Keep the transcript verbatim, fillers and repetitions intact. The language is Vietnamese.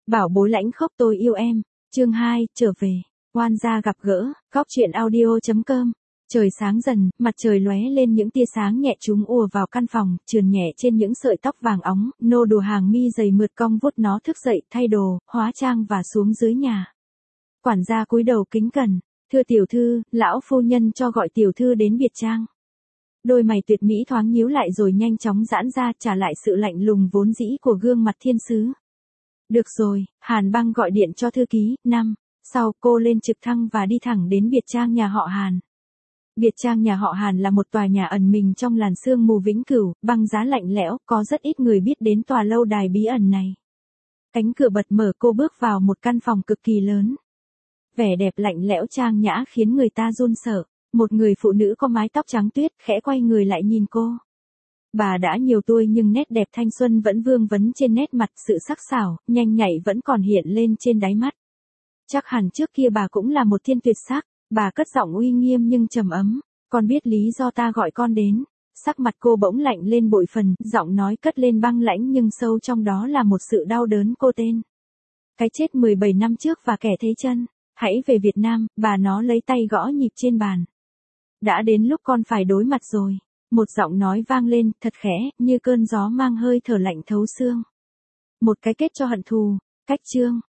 Bảo bối lãnh khốc tôi yêu em. Chương hai, trở về. Oan gia gặp gỡ. Góc truyện audio chấm com. Trời sáng dần, mặt trời lóe lên những tia sáng nhẹ, chúng ùa vào căn phòng, trườn nhẹ trên những sợi tóc vàng óng. Nô đùa hàng mi dày mượt cong vuốt nó thức dậy, thay đồ, hóa trang và xuống dưới nhà. Quản gia cúi đầu kính cẩn. Thưa tiểu thư, lão phu nhân cho gọi tiểu thư đến biệt trang. Đôi mày tuyệt mỹ thoáng nhíu lại rồi nhanh chóng giãn ra, trả lại sự lạnh lùng vốn dĩ của gương mặt thiên sứ. Được rồi, Hàn Băng gọi điện cho thư ký. Năm sau, cô lên trực thăng và đi thẳng đến biệt trang nhà họ Hàn. Biệt trang nhà họ Hàn là một tòa nhà ẩn mình trong làn sương mù vĩnh cửu, băng giá lạnh lẽo, có rất ít người biết đến tòa lâu đài bí ẩn này. Cánh cửa bật mở, cô bước vào một căn phòng cực kỳ lớn. Vẻ đẹp lạnh lẽo trang nhã khiến người ta run sợ. Một người phụ nữ có mái tóc trắng tuyết khẽ quay người lại nhìn cô. Bà đã nhiều tuổi nhưng nét đẹp thanh xuân vẫn vương vấn trên nét mặt, sự sắc sảo, nhanh nhạy vẫn còn hiện lên trên đáy mắt. Chắc hẳn trước kia bà cũng là một thiên tuyệt sắc. Bà cất giọng uy nghiêm nhưng trầm ấm. Con biết lý do ta gọi con đến. Sắc mặt cô bỗng lạnh lên bội phần, giọng nói cất lên băng lãnh nhưng sâu trong đó là một sự đau đớn. Cô tên. Cái chết mười bảy năm trước và kẻ thế chân. Hãy về Việt Nam, bà nó lấy tay gõ nhịp trên bàn. Đã đến lúc con phải đối mặt rồi. Một giọng nói vang lên, thật khẽ, như cơn gió mang hơi thở lạnh thấu xương. Một cái kết cho hận thù. Cách chương.